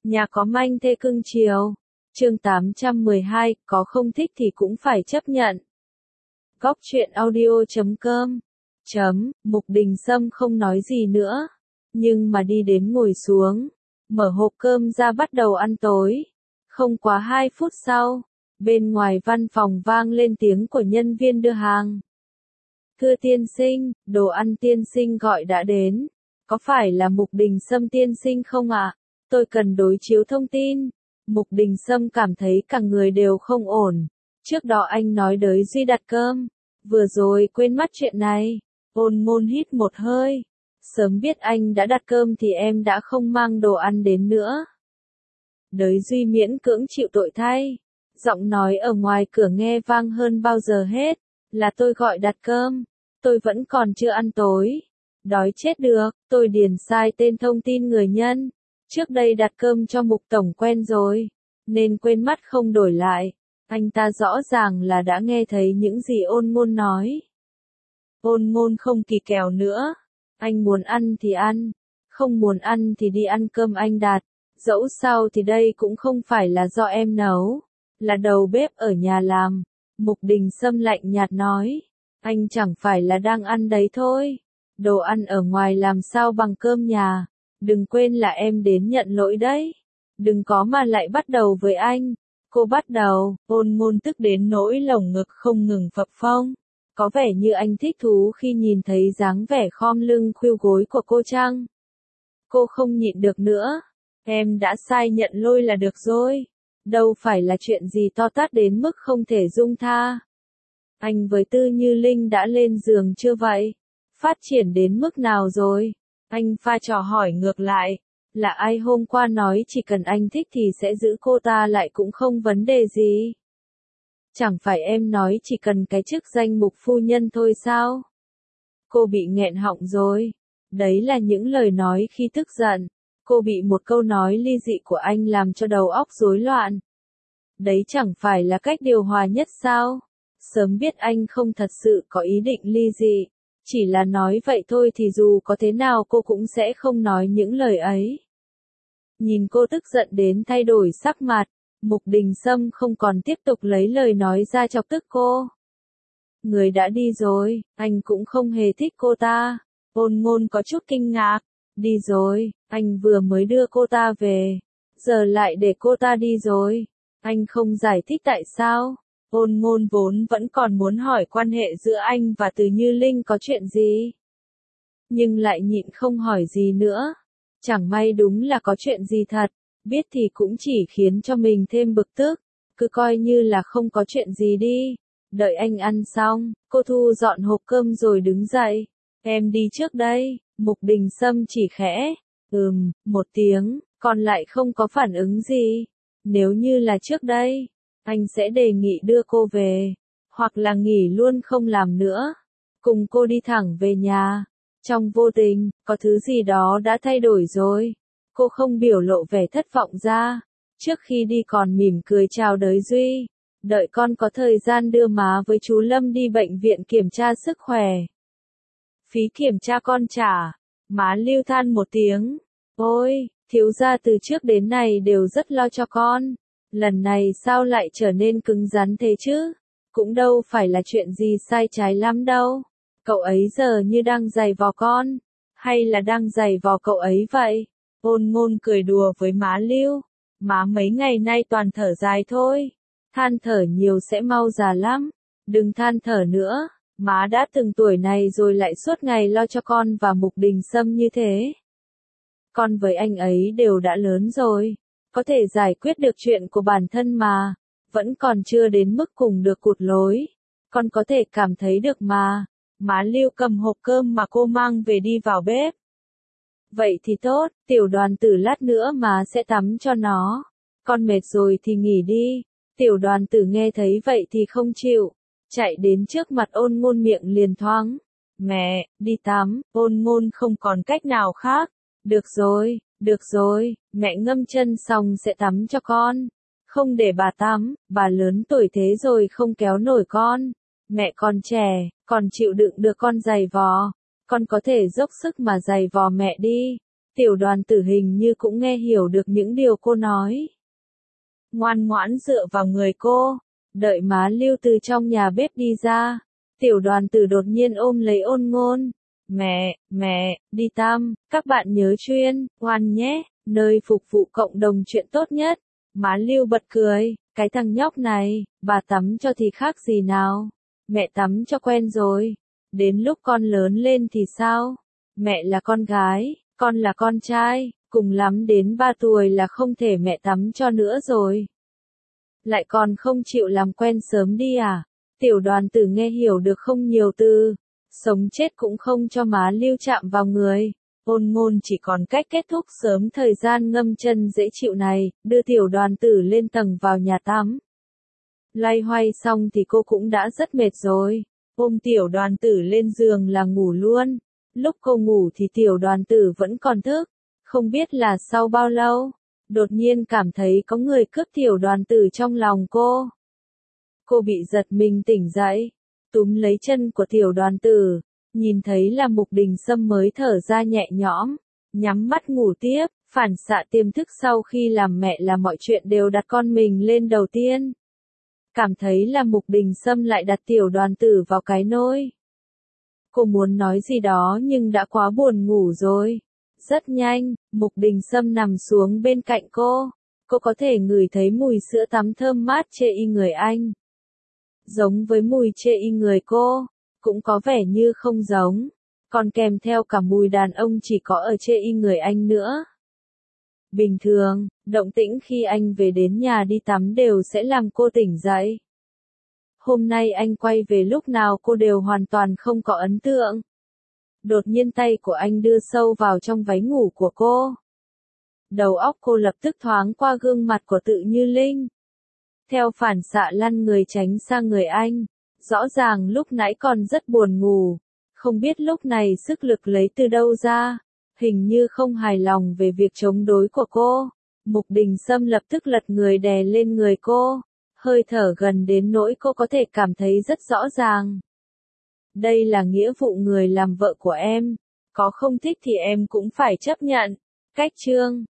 Nhà có manh thê cưng chiều. Chương 812, có không thích thì cũng phải chấp nhận. Góc truyện audio.com. Mục Đình Sâm không nói gì nữa, nhưng mà đi đến ngồi xuống, mở hộp cơm ra bắt đầu ăn tối. Không quá 2 phút sau, bên ngoài văn phòng vang lên tiếng của nhân viên đưa hàng. Thưa tiên sinh, đồ ăn tiên sinh gọi đã đến. Có phải là Mục Đình Sâm tiên sinh không ạ? Tôi cần đối chiếu thông tin. Mục Đình Sâm cảm thấy cả người đều không ổn. Trước đó anh nói đới Duy đặt cơm. Vừa rồi quên mất chuyện này. Ôn Ngôn hít một hơi. Sớm biết anh đã đặt cơm thì em đã không mang đồ ăn đến nữa. Đới Duy miễn cưỡng chịu tội thay. Giọng nói ở ngoài cửa nghe vang hơn bao giờ hết. Là tôi gọi đặt cơm. Tôi vẫn còn chưa ăn tối. Đói chết được, tôi điền sai tên thông tin người nhân. Trước đây đặt cơm cho Mục Tổng quen rồi, nên quên mất không đổi lại. Anh ta rõ ràng là đã nghe thấy những gì Ôn Ngôn nói. Ôn Ngôn không kỳ kèo nữa. Anh muốn ăn thì ăn, không muốn ăn thì đi ăn cơm anh đặt. Dẫu sao thì đây cũng không phải là do em nấu, là đầu bếp ở nhà làm. Mục Đình Sâm lạnh nhạt nói. Anh chẳng phải là đang ăn đấy thôi. Đồ ăn ở ngoài làm sao bằng cơm nhà. Đừng quên là em đến nhận lỗi đấy. Đừng có mà lại bắt đầu với anh. Cô bắt đầu. Ôn Ngôn tức đến nỗi lồng ngực không ngừng phập phồng. Có vẻ như anh thích thú khi nhìn thấy dáng vẻ khom lưng khuỵu gối của cô chăng? Cô không nhịn được nữa. Em đã sai nhận lỗi là được rồi. Đâu phải là chuyện gì to tát đến mức không thể dung tha. Anh với Tư Như Linh đã lên giường chưa vậy? Phát triển đến mức nào rồi? Anh pha trò hỏi ngược lại. Là ai hôm qua nói chỉ cần anh thích thì sẽ giữ cô ta lại cũng không vấn đề gì? Chẳng phải em nói chỉ cần cái chức danh mục phu nhân thôi sao? Cô bị nghẹn họng rồi. Đấy là những lời nói khi tức giận. Cô bị một câu nói ly dị của anh làm cho đầu óc rối loạn. Đấy chẳng phải là cách điều hòa nhất sao? Sớm biết anh không thật sự có ý định ly dị. Chỉ là nói vậy thôi thì dù có thế nào cô cũng sẽ không nói những lời ấy. Nhìn cô tức giận đến thay đổi sắc mặt, Mục Đình Sâm không còn tiếp tục lấy lời nói ra chọc tức cô. Người đã đi rồi, anh cũng không hề thích cô ta. Ôn Ngôn có chút kinh ngạc. Đi rồi, anh vừa mới đưa cô ta về. Giờ lại để cô ta đi rồi. Anh không giải thích tại sao. Ôn Ngôn vốn vẫn còn muốn hỏi quan hệ giữa anh và Từ Như Linh có chuyện gì. Nhưng lại nhịn không hỏi gì nữa. Chẳng may đúng là có chuyện gì thật. Biết thì cũng chỉ khiến cho mình thêm bực tức. Cứ coi như là không có chuyện gì đi. Đợi anh ăn xong, cô thu dọn hộp cơm rồi đứng dậy. Em đi trước đây. Mục Đình Sâm chỉ khẽ. Một tiếng, còn lại không có phản ứng gì. Nếu như là trước đây, anh sẽ đề nghị đưa cô về. Hoặc là nghỉ luôn không làm nữa. Cùng cô đi thẳng về nhà. Trong vô tình, có thứ gì đó đã thay đổi rồi. Cô không biểu lộ vẻ thất vọng ra. Trước khi đi còn mỉm cười chào đới Duy. Đợi con có thời gian đưa má với chú Lâm đi bệnh viện kiểm tra sức khỏe. Phí kiểm tra con trả. Má Lưu than một tiếng. Ôi, thiếu gia từ trước đến nay đều rất lo cho con. Lần này sao lại trở nên cứng rắn thế chứ? Cũng đâu phải là chuyện gì sai trái lắm đâu. Cậu ấy giờ như đang giày vò con. Hay là đang giày vò cậu ấy vậy? Ôn Ngôn cười đùa với má Lưu. Má mấy ngày nay toàn thở dài thôi. Than thở nhiều sẽ mau già lắm. Đừng than thở nữa. Má đã từng tuổi này rồi lại suốt ngày lo cho con và Mục Đình Sâm như thế. Con với anh ấy đều đã lớn rồi. Có thể giải quyết được chuyện của bản thân mà. Vẫn còn chưa đến mức cùng được cụt lối. Con có thể cảm thấy được mà. Má Lưu cầm hộp cơm mà cô mang về đi vào bếp. Vậy thì tốt, Tiểu Đoàn Tử lát nữa má sẽ tắm cho nó. Con mệt rồi thì nghỉ đi. Tiểu Đoàn Tử nghe thấy vậy thì không chịu. Chạy đến trước mặt Ôn Ngôn miệng liền thoáng. Mẹ, đi tắm. Ôn Ngôn không còn cách nào khác. Được rồi, mẹ ngâm chân xong sẽ tắm cho con. Không để bà tắm, bà lớn tuổi thế rồi không kéo nổi con. Mẹ còn trẻ, còn chịu đựng được con giày vò. Con có thể dốc sức mà giày vò mẹ đi. Tiểu đoàn tử hình như cũng nghe hiểu được những điều cô nói. Ngoan ngoãn dựa vào người cô, đợi má Lưu từ trong nhà bếp đi ra. Tiểu đoàn tử đột nhiên ôm lấy Ôn Ngôn. Mẹ, đi tắm, các bạn nhớ chuyên, ngoan nhé, nơi phục vụ cộng đồng chuyện tốt nhất. Má Lưu bật cười, cái thằng nhóc này, bà tắm cho thì khác gì nào. Mẹ tắm cho quen rồi. Đến lúc con lớn lên thì sao? Mẹ là con gái, con là con trai, cùng lắm đến 3 tuổi là không thể mẹ tắm cho nữa rồi. Lại còn không chịu làm quen sớm đi à? Tiểu đoàn tử nghe hiểu được không nhiều từ, sống chết cũng không cho má Lưu chạm vào người. Ôn Ngôn chỉ còn cách kết thúc sớm thời gian ngâm chân dễ chịu này, đưa tiểu đoàn tử lên tầng vào nhà tắm. Loay hoay xong thì cô cũng đã rất mệt rồi, ôm tiểu đoàn tử lên giường là ngủ luôn. Lúc cô ngủ thì tiểu đoàn tử vẫn còn thức, không biết là sau bao lâu, đột nhiên cảm thấy có người cướp tiểu đoàn tử trong lòng cô. Cô bị giật mình tỉnh dậy, túm lấy chân của tiểu đoàn tử, nhìn thấy là Mục Đình Sâm mới thở ra nhẹ nhõm, nhắm mắt ngủ tiếp, phản xạ tiềm thức sau khi làm mẹ là mọi chuyện đều đặt con mình lên đầu tiên. Cảm thấy là Mục Đình Sâm lại đặt tiểu đoàn tử vào cái nôi. Cô muốn nói gì đó nhưng đã quá buồn ngủ rồi. Rất nhanh, Mục Đình Sâm nằm xuống bên cạnh cô. Cô có thể ngửi thấy mùi sữa tắm thơm mát chê y người anh. Giống với mùi chê y người cô, cũng có vẻ như không giống. Còn kèm theo cả mùi đàn ông chỉ có ở chê y người anh nữa. Bình thường, động tĩnh khi anh về đến nhà đi tắm đều sẽ làm cô tỉnh dậy. Hôm nay anh quay về lúc nào cô đều hoàn toàn không có ấn tượng. Đột nhiên tay của anh đưa sâu vào trong váy ngủ của cô. Đầu óc cô lập tức thoáng qua gương mặt của Tự Như Linh. Theo phản xạ lăn người tránh sang người anh. Rõ ràng lúc nãy còn rất buồn ngủ. Không biết lúc này sức lực lấy từ đâu ra. Hình như không hài lòng về việc chống đối của cô. Mục Đình Sâm lập tức lật người đè lên người cô. Hơi thở gần đến nỗi cô có thể cảm thấy rất rõ ràng. Đây là nghĩa vụ người làm vợ của em. Có không thích thì em cũng phải chấp nhận. Cách chương